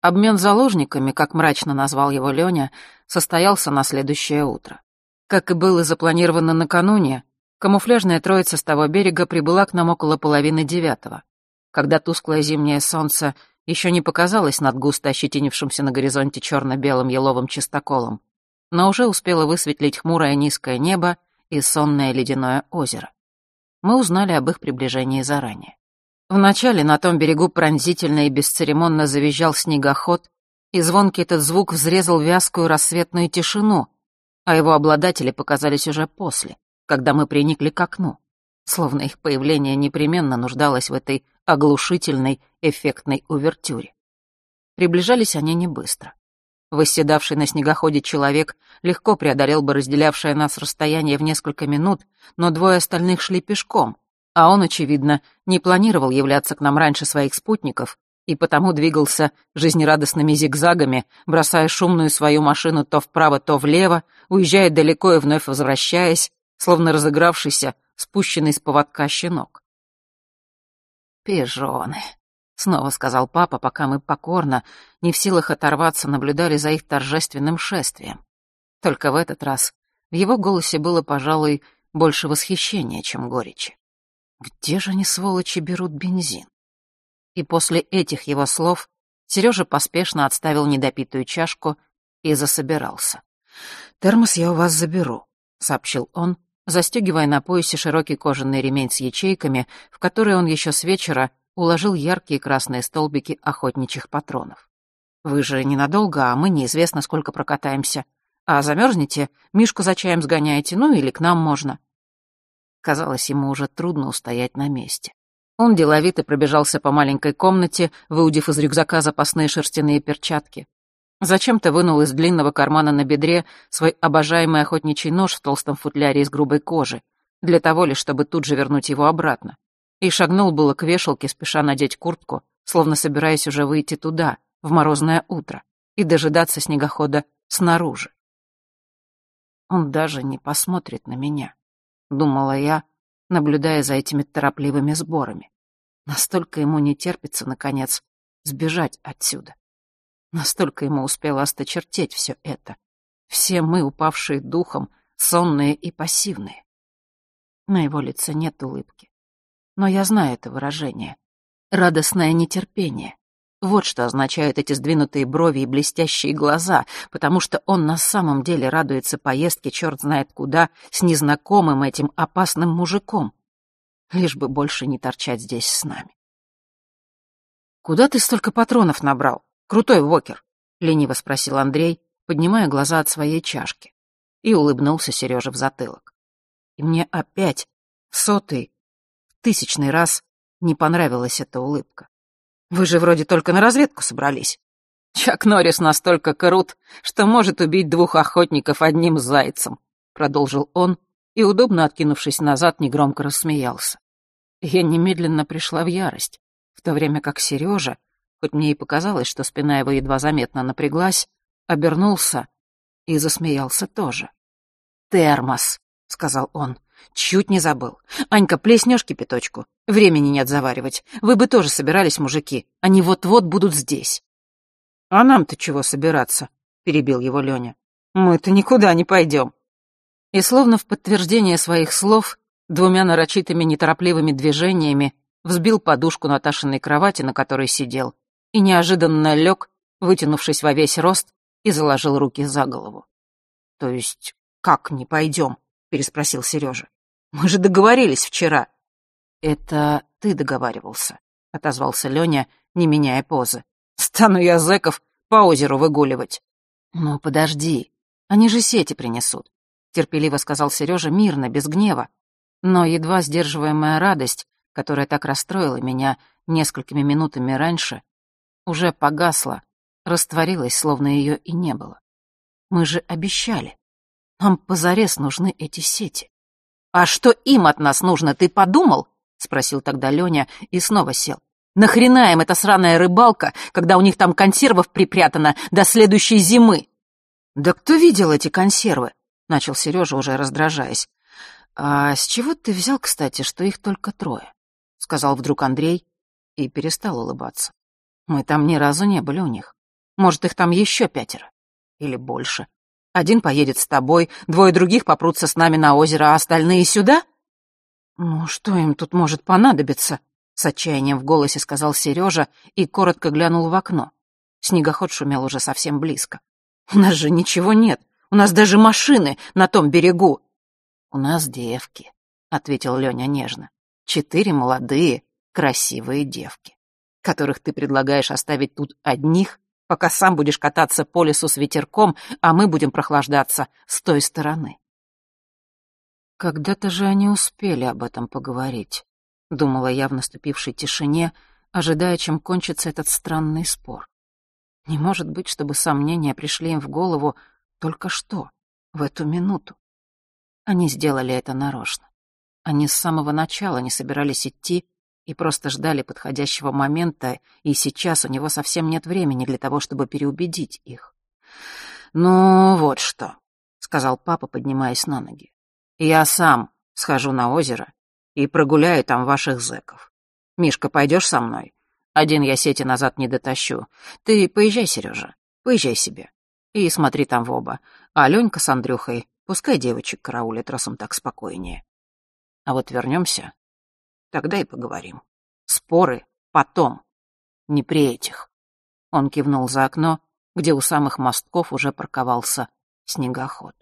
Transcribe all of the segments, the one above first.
Обмен заложниками, как мрачно назвал его Лёня, состоялся на следующее утро. Как и было запланировано накануне, камуфляжная троица с того берега прибыла к нам около 8:30, когда тусклое зимнее солнце еще не показалось над густо ощетинившимся на горизонте черно-белым еловым чистоколом, но уже успело высветлить хмурое низкое небо и сонное ледяное озеро. Мы узнали об их приближении заранее. Вначале на том берегу пронзительно и бесцеремонно завизжал снегоход, и звонкий этот звук взрезал вязкую рассветную тишину, а его обладатели показались уже после, когда мы приникли к окну, словно их появление непременно нуждалось в этой оглушительной, эффектной увертюре. Приближались они не быстро. Восседавший на снегоходе человек легко преодолел бы разделявшее нас расстояние в несколько минут, но двое остальных шли пешком, а он, очевидно, не планировал являться к нам раньше своих спутников и потому двигался жизнерадостными зигзагами, бросая шумную свою машину то вправо, то влево, уезжая далеко и вновь возвращаясь, словно разыгравшийся, спущенный с поводка щенок. «Пижоны», — снова сказал папа, пока мы покорно, не в силах оторваться, наблюдали за их торжественным шествием. Только в этот раз в его голосе было, пожалуй, больше восхищения, чем горечи. Где же они, сволочи, берут бензин? И после этих его слов Сережа поспешно отставил недопитую чашку и засобирался. «Термос я у вас заберу», — сообщил он, застегивая на поясе широкий кожаный ремень с ячейками, в который он еще с вечера уложил яркие красные столбики охотничьих патронов. «Вы же ненадолго, а мы неизвестно, сколько прокатаемся. А замерзнете, Мишку за чаем сгоняете, ну или к нам можно». Казалось, ему уже трудно устоять на месте. Он деловито пробежался по маленькой комнате, выудив из рюкзака запасные шерстяные перчатки. Зачем-то вынул из длинного кармана на бедре свой обожаемый охотничий нож в толстом футляре из грубой кожи, для того лишь, чтобы тут же вернуть его обратно. И шагнул было к вешалке, спеша надеть куртку, словно собираясь уже выйти туда, в морозное утро, и дожидаться снегохода снаружи. Он даже не посмотрит на меня, думала я, наблюдая за этими торопливыми сборами. Настолько ему не терпится, наконец, сбежать отсюда. Настолько ему успело осточертеть все это. Все мы, упавшие духом, сонные и пассивные. На его лице нет улыбки. Но я знаю это выражение. Радостное нетерпение. Вот что означают эти сдвинутые брови и блестящие глаза, потому что он на самом деле радуется поездке черт знает куда с незнакомым этим опасным мужиком. Лишь бы больше не торчать здесь с нами. «Куда ты столько патронов набрал, крутой Вокер?» — лениво спросил Андрей, поднимая глаза от своей чашки. И улыбнулся Сереже в затылок. И мне опять, в 100-й, в 1000-й раз не понравилась эта улыбка. «Вы же вроде только на разведку собрались. Чак Норрис настолько крут, что может убить 2 охотников одним зайцем», — продолжил он и, удобно откинувшись назад, негромко рассмеялся. Я немедленно пришла в ярость, в то время как Сережа, хоть мне и показалось, что спина его едва заметно напряглась, обернулся и засмеялся тоже. «Термос», — сказал он. «Чуть не забыл. Анька, плеснешь кипяточку. Времени нет заваривать. Вы бы тоже собирались, мужики. Они вот-вот будут здесь». «А нам-то чего собираться?» — перебил его Лёня. «Мы-то никуда не пойдем». И словно в подтверждение своих слов, 2 нарочитыми неторопливыми движениями взбил подушку Наташиной кровати, на которой сидел, и неожиданно лег, вытянувшись во весь рост, и заложил руки за голову. «То есть как не пойдем?» — переспросил Сережа. «Мы же договорились вчера». «Это ты договаривался», — отозвался Лёня, не меняя позы. «Стану я зэков по озеру выгуливать». «Ну, подожди, они же сети принесут», — терпеливо сказал Сережа мирно, без гнева. Но едва сдерживаемая радость, которая так расстроила меня несколькими минутами раньше, уже погасла, растворилась, словно ее и не было. Мы же обещали. Нам позарез нужны эти сети. «А что им от нас нужно, ты подумал?» — спросил тогда Лёня и снова сел. «Нахрена им эта сраная рыбалка, когда у них там консервов припрятано до следующей зимы?» «Да кто видел эти консервы?» — начал Сережа, уже раздражаясь. «А с чего ты взял, кстати, что их только 3?» — сказал вдруг Андрей и перестал улыбаться. «Мы там ни разу не были у них. Может, их там еще 5. Или больше. Один поедет с тобой, 2 других попрутся с нами на озеро, а остальные сюда? Ну, что им тут может понадобиться? С отчаянием в голосе сказал Сережа и коротко глянул в окно. Снегоход шумел уже совсем близко. У нас же ничего нет. У нас даже машины на том берегу. У нас девки, ответил Леня нежно. 4 молодые, красивые девки, которых ты предлагаешь оставить тут одних, пока сам будешь кататься по лесу с ветерком, а мы будем прохлаждаться с той стороны. Когда-то же они успели об этом поговорить, думала я в наступившей тишине, ожидая, чем кончится этот странный спор. Не может быть, чтобы сомнения пришли им в голову только что, в эту минуту. Они сделали это нарочно. Они с самого начала не собирались идти и просто ждали подходящего момента, и сейчас у него совсем нет времени для того, чтобы переубедить их. «Ну, вот что», — сказал папа, поднимаясь на ноги. «Я сам схожу на озеро и прогуляю там ваших зэков. Мишка, пойдешь со мной? Один я сети назад не дотащу. Ты поезжай, Сережа, поезжай себе. И смотри там в оба. А Ленька с Андрюхой пускай девочек караулят, раз им так спокойнее. А вот вернемся, тогда и поговорим. Споры потом, не при этих». Он кивнул за окно, где у самых мостков уже парковался снегоход.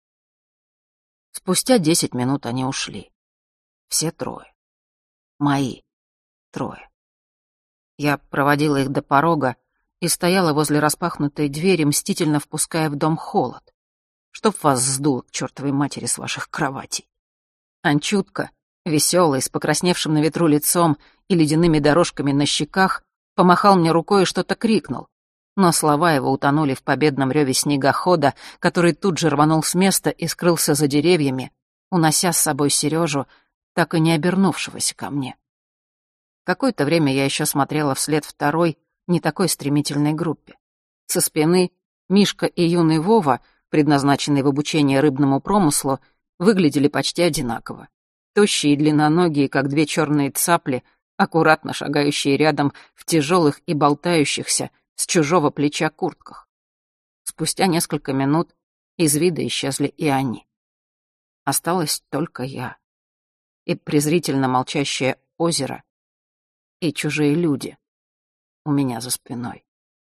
Спустя 10 минут они ушли. Все 3. Мои 3. Я проводила их до порога и стояла возле распахнутой двери, мстительно впуская в дом холод. Чтоб вас сдуло к чертовой матери с ваших кроватей. Анчутка, веселый, с покрасневшим на ветру лицом и ледяными дорожками на щеках, помахал мне рукой и что-то крикнул. Но слова его утонули в победном реве снегохода, который тут же рванул с места и скрылся за деревьями, унося с собой Сережу, так и не обернувшегося ко мне. Какое-то время я еще смотрела вслед второй, не такой стремительной группе. Со спины Мишка и юный Вова, предназначенные в обучение рыбному промыслу, выглядели почти одинаково. Тощие и длинноногие, как 2 черные цапли, аккуратно шагающие рядом в тяжелых и болтающихся с чужого плеча куртках. Спустя несколько минут из вида исчезли и они. Осталась только я. И презрительно молчащее озеро, и чужие люди у меня за спиной.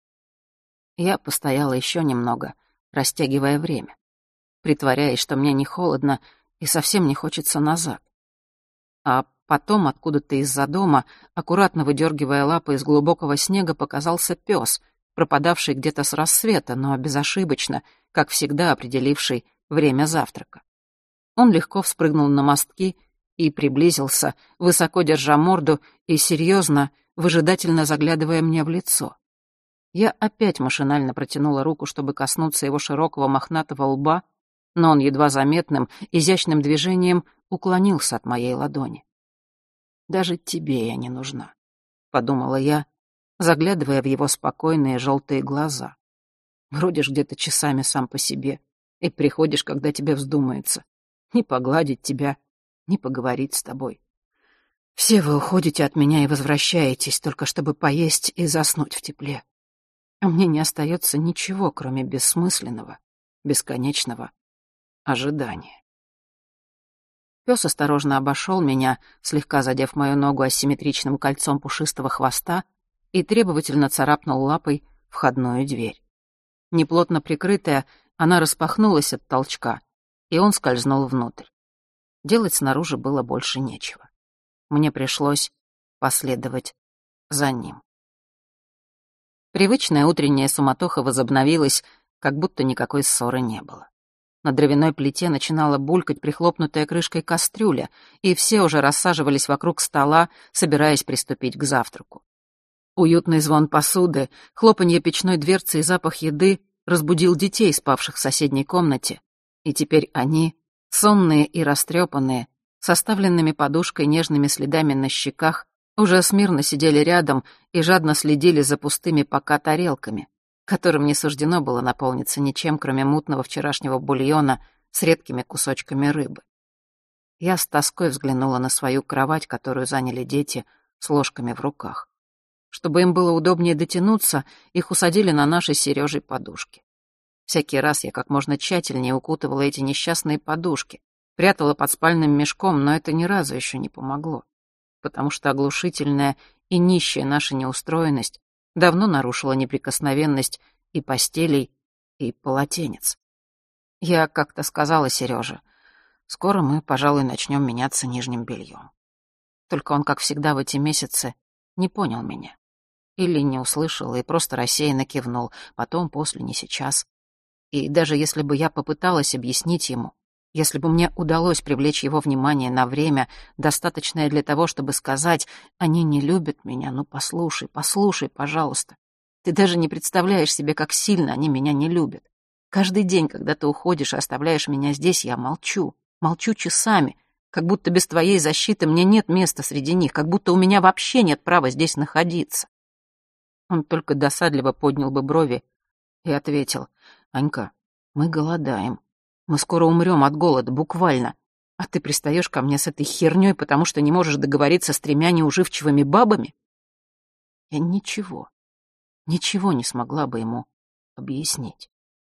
Я постояла еще немного, растягивая время, притворяясь, что мне не холодно и совсем не хочется назад. А потом откуда-то из-за дома, аккуратно выдергивая лапы из глубокого снега, показался пес, пропадавший где-то с рассвета, но безошибочно, как всегда определивший время завтрака. Он легко вспрыгнул на мостки и приблизился, высоко держа морду и серьезно, выжидательно заглядывая мне в лицо. Я опять машинально протянула руку, чтобы коснуться его широкого мохнатого лба, но он едва заметным, изящным движением уклонился от моей ладони. «Даже тебе я не нужна», — подумала я, заглядывая в его спокойные желтые глаза. «Бродишь где-то часами сам по себе и приходишь, когда тебе вздумается. Не погладить тебя, не поговорить с тобой. Все вы уходите от меня и возвращаетесь, только чтобы поесть и заснуть в тепле. А мне не остается ничего, кроме бессмысленного, бесконечного ожидания». Пес осторожно обошел меня, слегка задев мою ногу асимметричным кольцом пушистого хвоста, и требовательно царапнул лапой входную дверь. Неплотно прикрытая, она распахнулась от толчка, и он скользнул внутрь. Делать снаружи было больше нечего. Мне пришлось последовать за ним. Привычная утренняя суматоха возобновилась, как будто никакой ссоры не было. На дровяной плите начинала булькать прихлопнутая крышкой кастрюля, и все уже рассаживались вокруг стола, собираясь приступить к завтраку. Уютный звон посуды, хлопанье печной дверцы и запах еды разбудил детей, спавших в соседней комнате, и теперь они, сонные и растрепанные, с оставленными подушкой нежными следами на щеках, уже смирно сидели рядом и жадно следили за пустыми пока тарелками, которым не суждено было наполниться ничем, кроме мутного вчерашнего бульона с редкими кусочками рыбы. Я с тоской взглянула на свою кровать, которую заняли дети с ложками в руках. Чтобы им было удобнее дотянуться, их усадили на наши с Сережей подушки. Всякий раз я как можно тщательнее укутывала эти несчастные подушки, прятала под спальным мешком, но это ни разу еще не помогло, потому что оглушительная и нищая наша неустроенность давно нарушила неприкосновенность и постелей, и полотенец. Я как-то сказала Сереже: скоро мы, пожалуй, начнем меняться нижним бельем. Только он, как всегда в эти месяцы, не понял меня. Или не услышал и просто рассеянно кивнул, потом, после, не сейчас. И даже если бы я попыталась объяснить ему, если бы мне удалось привлечь его внимание на время, достаточное для того, чтобы сказать: «Они не любят меня, ну послушай, пожалуйста. Ты даже не представляешь себе, как сильно они меня не любят. Каждый день, когда ты уходишь и оставляешь меня здесь, я молчу часами, как будто без твоей защиты мне нет места среди них, как будто у меня вообще нет права здесь находиться». Он только досадливо поднял бы брови и ответил: «Анька, мы голодаем. Мы скоро умрем от голода, буквально. А ты пристаешь ко мне с этой херней, потому что не можешь договориться с 3 неуживчивыми бабами?» Я ничего не смогла бы ему объяснить.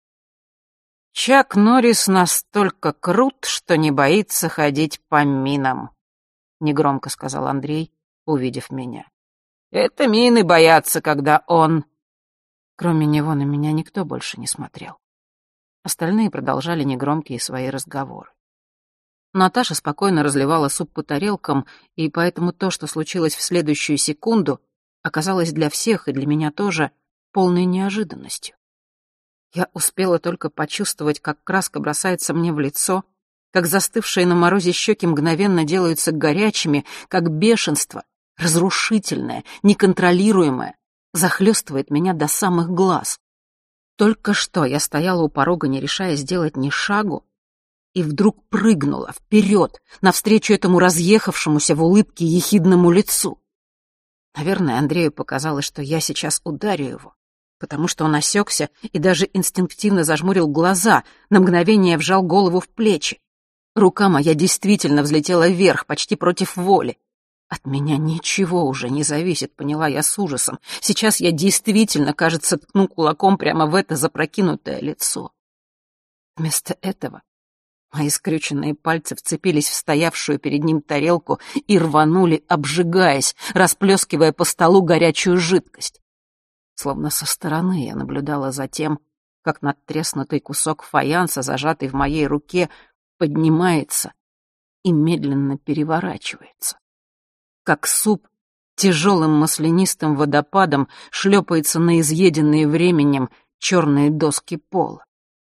«Чак Норрис настолько крут, что не боится ходить по минам», — негромко сказал Андрей, увидев меня. «Это мины боятся, когда он...» Кроме него на меня никто больше не смотрел. Остальные продолжали негромкие свои разговоры. Наташа спокойно разливала суп по тарелкам, и поэтому то, что случилось в следующую секунду, оказалось для всех, и для меня тоже, полной неожиданностью. Я успела только почувствовать, как краска бросается мне в лицо, как застывшие на морозе щеки мгновенно делаются горячими, как бешенство, разрушительное, неконтролируемое, захлестывает меня до самых глаз. Только что я стояла у порога, не решая сделать ни шагу, и вдруг прыгнула вперед, навстречу этому разъехавшемуся в улыбке ехидному лицу. Наверное, Андрею показалось, что я сейчас ударю его, потому что он осекся и даже инстинктивно зажмурил глаза, на мгновение вжал голову в плечи. Рука моя действительно взлетела вверх, почти против воли. От меня ничего уже не зависит, поняла я с ужасом. Сейчас я действительно, кажется, ткну кулаком прямо в это запрокинутое лицо. Вместо этого мои скрюченные пальцы вцепились в стоявшую перед ним тарелку и рванули, обжигаясь, расплескивая по столу горячую жидкость. Словно со стороны я наблюдала за тем, как надтреснутый кусок фаянса, зажатый в моей руке, поднимается и медленно переворачивается. Как суп тяжелым маслянистым водопадом шлепается на изъеденные временем черные доски пола.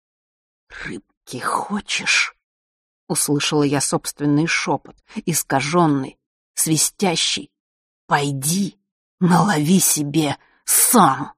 «Рыбки хочешь?» — услышала я собственный шепот, искаженный, свистящий. «Пойди, налови себе сам!»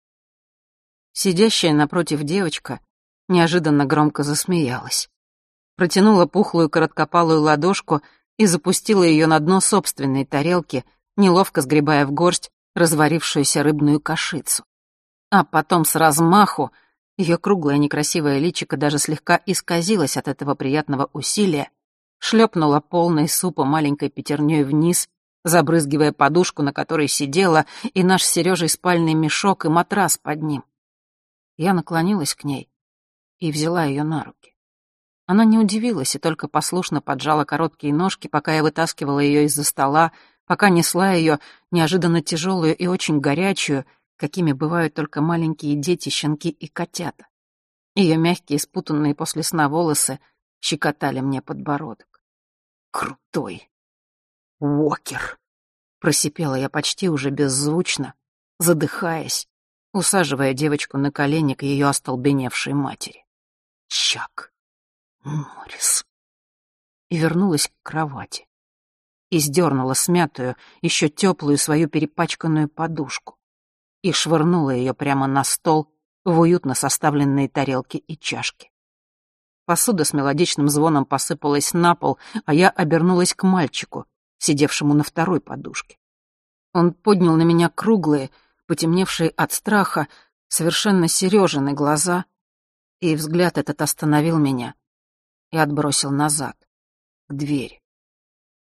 Сидящая напротив девочка неожиданно громко засмеялась. Протянула пухлую короткопалую ладошку и запустила ее на дно собственной тарелки, неловко сгребая в горсть разварившуюся рыбную кашицу. А потом с размаху ее круглое некрасивое личико даже слегка исказилось от этого приятного усилия, шлепнула полной супа маленькой пятерней вниз, забрызгивая подушку, на которой сидела, и наш с Сережей спальный мешок и матрас под ним. Я наклонилась к ней и взяла ее на руки. Она не удивилась и только послушно поджала короткие ножки, пока я вытаскивала ее из-за стола, пока несла ее, неожиданно тяжелую и очень горячую, какими бывают только маленькие дети, щенки и котята. Ее мягкие, спутанные после сна волосы щекотали мне подбородок. «Крутой Уокер!» — просипела я почти уже беззвучно, задыхаясь, усаживая девочку на колени к ее остолбеневшей матери. «Чак Норрис!» И вернулась к кровати. И сдернула смятую, еще теплую свою перепачканную подушку. И швырнула ее прямо на стол в уютно составленные тарелки и чашки. Посуда с мелодичным звоном посыпалась на пол, а я обернулась к мальчику, сидевшему на второй подушке. Он поднял на меня круглые, потемневшие от страха, совершенно Сережины глаза, и взгляд этот остановил меня и отбросил назад, к двери.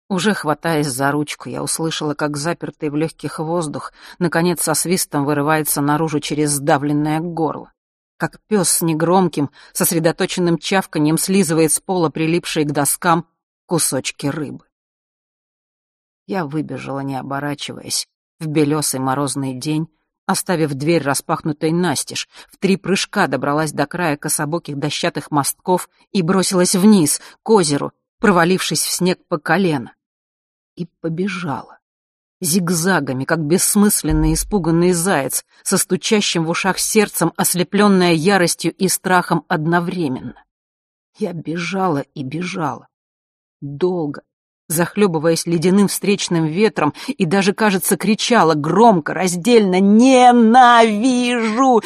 Уже хватаясь за ручку, я услышала, как запертый в легких воздух наконец со свистом вырывается наружу через сдавленное горло. Как пес с негромким, сосредоточенным чавканьем слизывает с пола прилипшие к доскам кусочки рыбы. Я выбежала, не оборачиваясь, в белесый морозный день, оставив дверь распахнутой настежь, в 3 прыжка добралась до края кособоких дощатых мостков и бросилась вниз, к озеру, провалившись в снег по колено. И побежала. Зигзагами, как бессмысленный испуганный заяц, со стучащим в ушах сердцем, ослепленная яростью и страхом одновременно. Я бежала и бежала. Долго, захлебываясь ледяным встречным ветром, и даже, кажется, кричала громко, раздельно: «Ненавижу!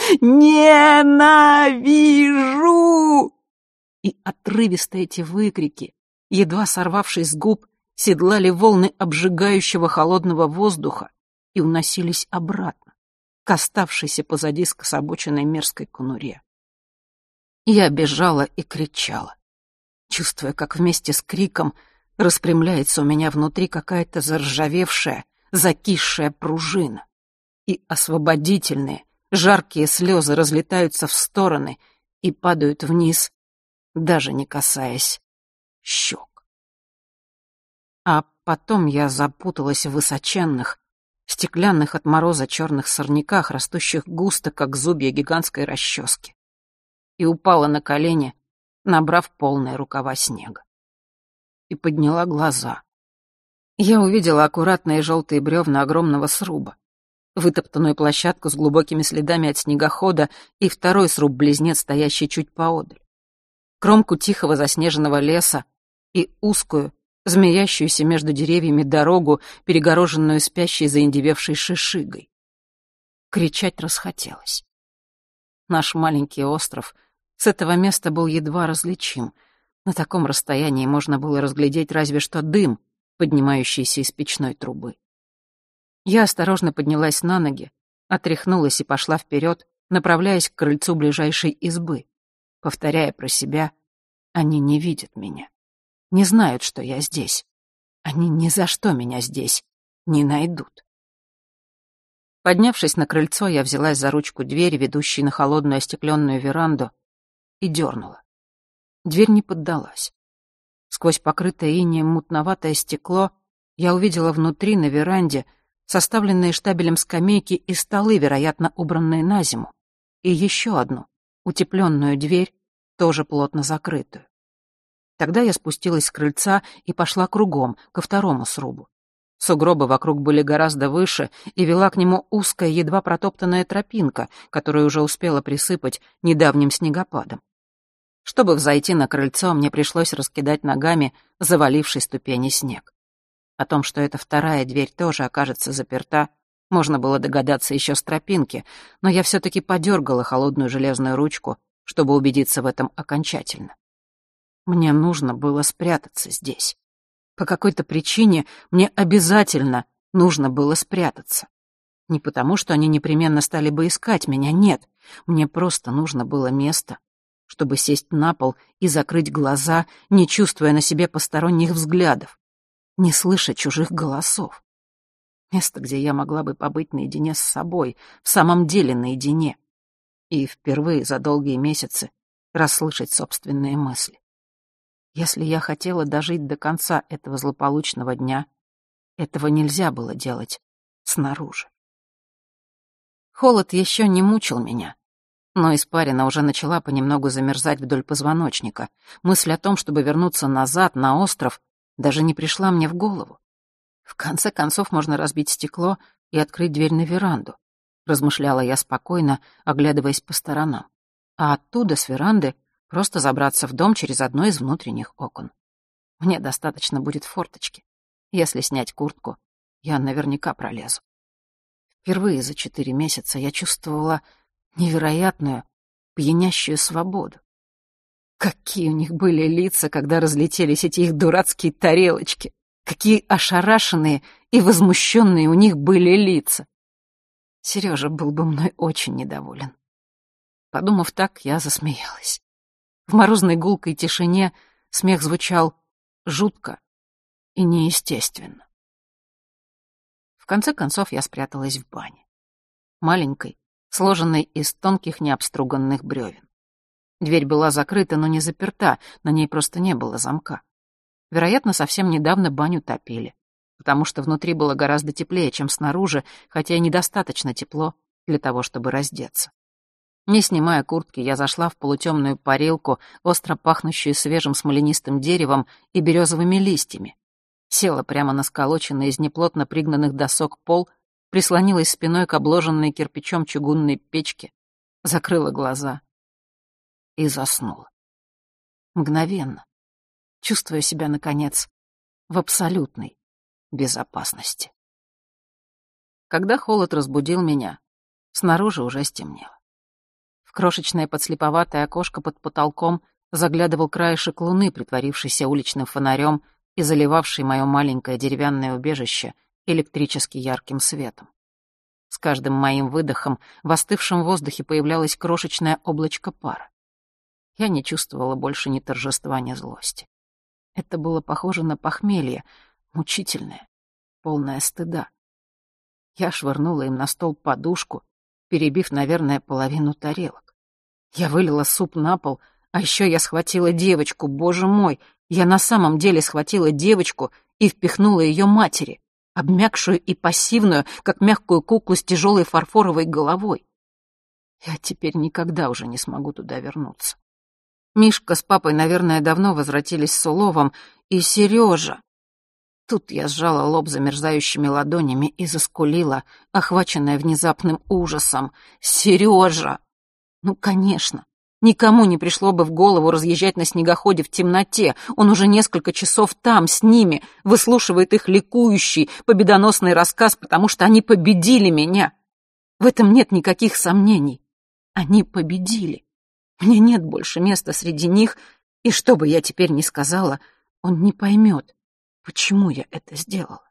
Ненавижу!» И отрывисто эти выкрики, едва сорвавшись с губ, седлали волны обжигающего холодного воздуха и уносились обратно, к оставшейся позади скособоченной мерзкой конуре. Я бежала и кричала, чувствуя, как вместе с криком распрямляется у меня внутри какая-то заржавевшая, закисшая пружина, и освободительные, жаркие слезы разлетаются в стороны и падают вниз, даже не касаясь щек. А потом я запуталась в высоченных, стеклянных от мороза черных сорняках, растущих густо, как зубья гигантской расчески, и упала на колени, набрав полные рукава снега. И подняла глаза. Я увидела аккуратные желтые бревна огромного сруба, вытоптанную площадку с глубокими следами от снегохода и второй сруб-близнец, стоящий чуть поодаль, кромку тихого заснеженного леса и узкую, змеящуюся между деревьями дорогу, перегороженную спящей заиндевевшей шишигой. Кричать расхотелось. Наш маленький остров с этого места был едва различим. На таком расстоянии можно было разглядеть разве что дым, поднимающийся из печной трубы. Я осторожно поднялась на ноги, отряхнулась и пошла вперед, направляясь к крыльцу ближайшей избы, повторяя про себя: «Они не видят меня, не знают, что я здесь. Они ни за что меня здесь не найдут». Поднявшись на крыльцо, я взялась за ручку двери, ведущей на холодную остекленную веранду, и дернула. Дверь не поддалась. Сквозь покрытое инеем мутноватое стекло я увидела внутри, на веранде, составленные штабелем скамейки и столы, вероятно, убранные на зиму, и еще одну, утепленную дверь, тоже плотно закрытую. Тогда я спустилась с крыльца и пошла кругом, ко второму срубу. Сугробы вокруг были гораздо выше, и вела к нему узкая, едва протоптанная тропинка, которую уже успела присыпать недавним снегопадом. Чтобы взойти на крыльцо, мне пришлось раскидать ногами заваливший ступени снег. О том, что эта вторая дверь тоже окажется заперта, можно было догадаться еще с тропинки, но я все-таки подергала холодную железную ручку, чтобы убедиться в этом окончательно. Мне нужно было спрятаться здесь. По какой-то причине мне обязательно нужно было спрятаться. Не потому, что они непременно стали бы искать меня, нет. Мне просто нужно было место, чтобы сесть на пол и закрыть глаза, не чувствуя на себе посторонних взглядов, не слыша чужих голосов. Место, где я могла бы побыть наедине с собой, в самом деле наедине, и впервые за долгие месяцы расслышать собственные мысли. Если я хотела дожить до конца этого злополучного дня, этого нельзя было делать снаружи. Холод еще не мучил меня, но испарина уже начала понемногу замерзать вдоль позвоночника. Мысль о том, чтобы вернуться назад, на остров, даже не пришла мне в голову. В конце концов, можно разбить стекло и открыть дверь на веранду, размышляла я спокойно, оглядываясь по сторонам. А оттуда, с веранды, просто забраться в дом через одно из внутренних окон. Мне достаточно будет форточки. Если снять куртку, я наверняка пролезу. Впервые за 4 месяца я чувствовала невероятную, пьянящую свободу. Какие у них были лица, когда разлетелись эти их дурацкие тарелочки! Какие ошарашенные и возмущенные у них были лица! Сережа был бы мной очень недоволен. Подумав так, я засмеялась. В морозной гулкой тишине смех звучал жутко и неестественно. В конце концов я спряталась в бане. Маленькой, сложенной из тонких необструганных бревен. Дверь была закрыта, но не заперта, на ней просто не было замка. Вероятно, совсем недавно баню топили, потому что внутри было гораздо теплее, чем снаружи, хотя и недостаточно тепло для того, чтобы раздеться. Не снимая куртки, я зашла в полутемную парилку, остро пахнущую свежим смоленистым деревом и березовыми листьями. Села прямо на сколоченный из неплотно пригнанных досок пол, прислонилась спиной к обложенной кирпичом чугунной печке, закрыла глаза и заснула. Мгновенно, чувствуя себя, наконец, в абсолютной безопасности. Когда холод разбудил меня, снаружи уже стемнело. В крошечное подслеповатое окошко под потолком заглядывал краешек луны, притворившийся уличным фонарем и заливавший мое маленькое деревянное убежище электрически ярким светом. С каждым моим выдохом в остывшем воздухе появлялось крошечное облачко пара. Я не чувствовала больше ни торжества, ни злости. Это было похоже на похмелье, мучительное, полное стыда. Я швырнула им на стол подушку, перебив, наверное, половину тарелок. Я вылила суп на пол, а еще я схватила девочку, боже мой, я на самом деле схватила девочку и впихнула ее матери, обмякшую и пассивную, как мягкую куклу с тяжелой фарфоровой головой. Я теперь никогда уже не смогу туда вернуться. Мишка с папой, наверное, давно возвратились с уловом, и Сережа. Тут я сжала лоб замерзающими ладонями и заскулила, охваченная внезапным ужасом. «Сережа!» Ну, конечно. Никому не пришло бы в голову разъезжать на снегоходе в темноте. Он уже несколько часов там, с ними, выслушивает их ликующий, победоносный рассказ, потому что они победили меня. В этом нет никаких сомнений. Они победили. Мне нет больше места среди них, и что бы я теперь ни сказала, он не поймет, почему я это сделала.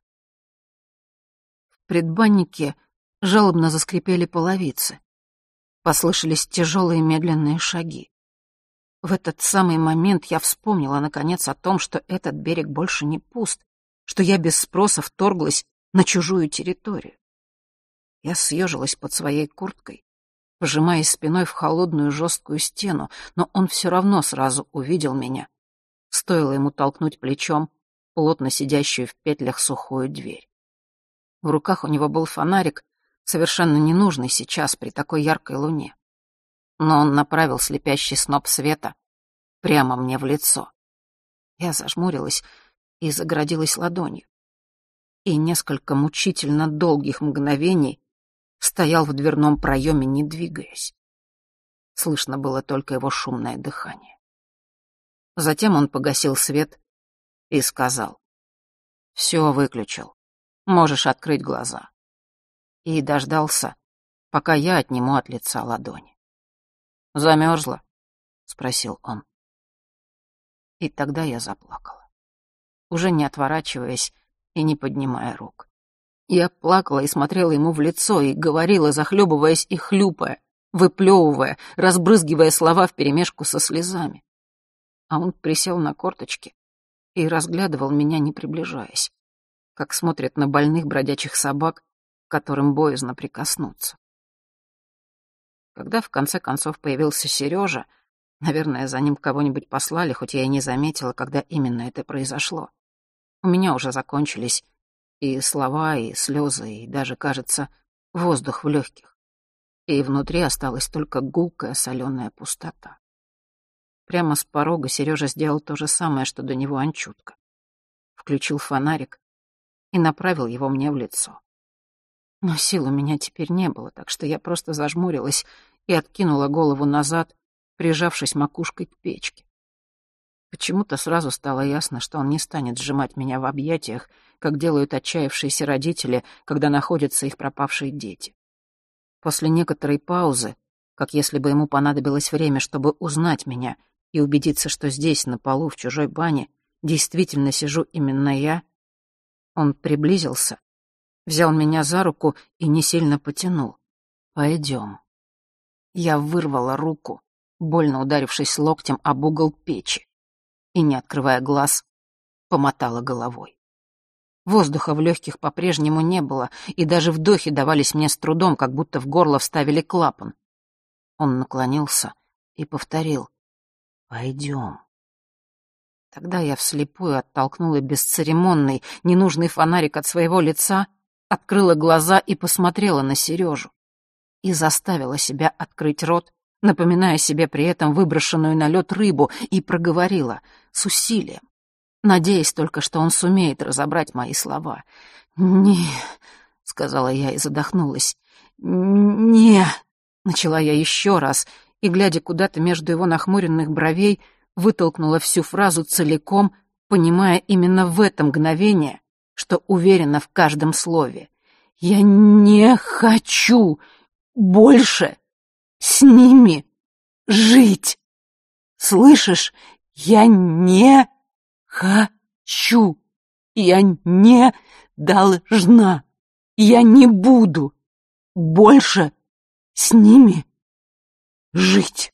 В предбаннике жалобно заскрипели половицы. Послышались тяжелые медленные шаги. В этот самый момент я вспомнила, наконец, о том, что этот берег больше не пуст, что я без спроса вторглась на чужую территорию. Я съежилась под своей курткой, вжимаясь спиной в холодную жесткую стену, но он все равно сразу увидел меня. Стоило ему толкнуть плечом плотно сидящую в петлях сухую дверь. В руках у него был фонарик, совершенно ненужный сейчас при такой яркой луне. Но он направил слепящий сноп света прямо мне в лицо. Я зажмурилась и загородилась ладонью. И несколько мучительно долгих мгновений стоял в дверном проеме, не двигаясь. Слышно было только его шумное дыхание. Затем он погасил свет и сказал: «Все выключил, можешь открыть глаза». И дождался, пока я отниму от лица ладони. «Замерзла?» — спросил он. И тогда я заплакала, уже не отворачиваясь и не поднимая рук. Я плакала и смотрела ему в лицо и говорила, захлебываясь и хлюпая, выплевывая, разбрызгивая слова вперемешку со слезами. А он присел на корточки и разглядывал меня, не приближаясь, как смотрят на больных бродячих собак, к которым боязно прикоснуться. Когда в конце концов появился Сережа, наверное, за ним кого-нибудь послали, хоть я и не заметила, когда именно это произошло. У меня уже закончились и слова, и слезы, и даже, кажется, воздух в легких. И внутри осталась только гулкая соленая пустота. Прямо с порога Сережа сделал то же самое, что до него Анчутка. Включил фонарик и направил его мне в лицо. Но сил у меня теперь не было, так что я просто зажмурилась и откинула голову назад, прижавшись макушкой к печке. Почему-то сразу стало ясно, что он не станет сжимать меня в объятиях, как делают отчаявшиеся родители, когда находятся их пропавшие дети. После некоторой паузы, как если бы ему понадобилось время, чтобы узнать меня и убедиться, что здесь, на полу, в чужой бане, действительно сижу именно я, он приблизился, взял меня за руку и не сильно потянул. «Пойдем». Я вырвала руку, больно ударившись локтем об угол печи, и, не открывая глаз, помотала головой. Воздуха в легких по-прежнему не было, и даже вдохи давались мне с трудом, как будто в горло вставили клапан. Он наклонился и повторил: «Пойдем». Тогда я вслепую оттолкнула бесцеремонный, ненужный фонарик от своего лица, открыла глаза и посмотрела на Сережу. И заставила себя открыть рот, напоминая себе при этом выброшенную на лед рыбу, и проговорила с усилием, надеясь только, что он сумеет разобрать мои слова. «Не», — сказала я и задохнулась. «Не», — начала я еще раз, и, глядя куда-то между его нахмуренных бровей, вытолкнула всю фразу целиком, понимая именно в это мгновение, что уверена в каждом слове. «Я не хочу больше с ними жить! Слышишь? Я не хочу! Я не должна! Я не буду больше с ними жить!»